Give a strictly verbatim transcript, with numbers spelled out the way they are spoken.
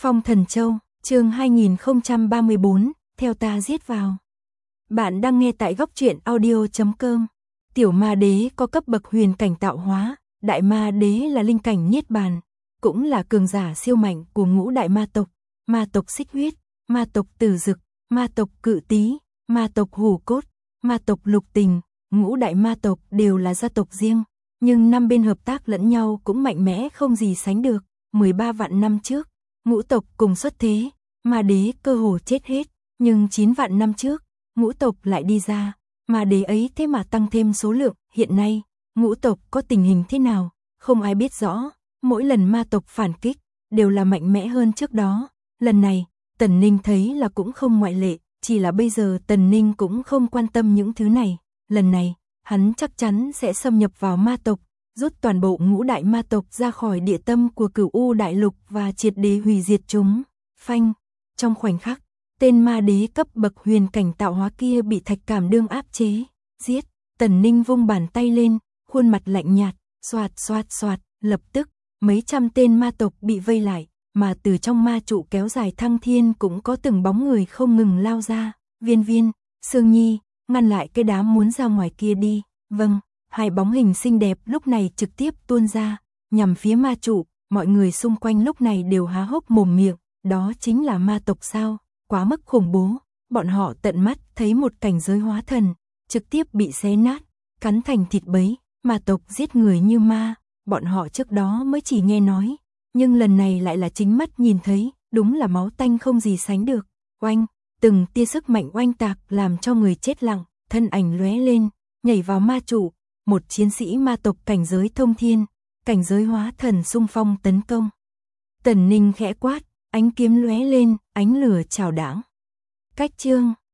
Phong Thần Châu, chương hai nghìn không trăm ba mươi tư, theo ta giết vào. Bạn đang nghe tại góc truyện audio chấm com. Tiểu ma đế có cấp bậc huyền cảnh tạo hóa, đại ma đế là linh cảnh niết bàn, cũng là cường giả siêu mạnh của ngũ đại ma tộc, ma tộc Xích Huyết, ma tộc Tử Dực, ma tộc Cự Tý, ma tộc Hủ Cốt, ma tộc Lục Tình. Ngũ đại ma tộc đều là gia tộc riêng, nhưng năm bên hợp tác lẫn nhau cũng mạnh mẽ không gì sánh được. mười ba vạn năm trước, ngũ tộc cùng xuất thế, ma đế cơ hồ chết hết, nhưng chín vạn năm trước, ngũ tộc lại đi ra, ma đế ấy thế mà tăng thêm số lượng. Hiện nay, ngũ tộc có tình hình thế nào, không ai biết rõ, mỗi lần ma tộc phản kích, đều là mạnh mẽ hơn trước đó. Lần này, Tần Ninh thấy là cũng không ngoại lệ, chỉ là bây giờ Tần Ninh cũng không quan tâm những thứ này. Lần này, hắn chắc chắn sẽ xâm nhập vào ma tộc, rút toàn bộ ngũ đại ma tộc ra khỏi địa tâm của Cửu U đại lục và triệt để hủy diệt chúng. Phanh, trong khoảnh khắc, tên ma đế cấp bậc huyền cảnh tạo hóa kia bị Thạch Cảm Đương áp chế. Giết, Tần Ninh vung bàn tay lên, khuôn mặt lạnh nhạt, xoạt xoạt xoạt, lập tức, mấy trăm tên ma tộc bị vây lại, mà từ trong ma trụ kéo dài thăng thiên cũng có từng bóng người không ngừng lao ra. Viên Viên, Sương Nhi, ngăn lại cái đám muốn ra ngoài kia đi. Vâng, hai bóng hình xinh đẹp lúc này trực tiếp tuôn ra, nhằm phía ma trụ. Mọi người xung quanh lúc này đều há hốc mồm miệng, đó chính là ma tộc sao? Quá mức khủng bố. Bọn họ tận mắt thấy một cảnh giới hóa thần, trực tiếp bị xé nát, cắn thành thịt bấy. Ma tộc giết người như ma, bọn họ trước đó mới chỉ nghe nói, nhưng lần này lại là chính mắt nhìn thấy, đúng là máu tanh không gì sánh được. Oanh, từng tia sức mạnh oanh tạc làm cho người chết lặng, thân ảnh lóe lên, nhảy vào ma trụ. Một chiến sĩ ma tộc cảnh giới thông thiên, cảnh giới hóa thần xung phong tấn công. Tần Ninh khẽ quát, ánh kiếm lóe lên, ánh lửa chào đãng. Cách chương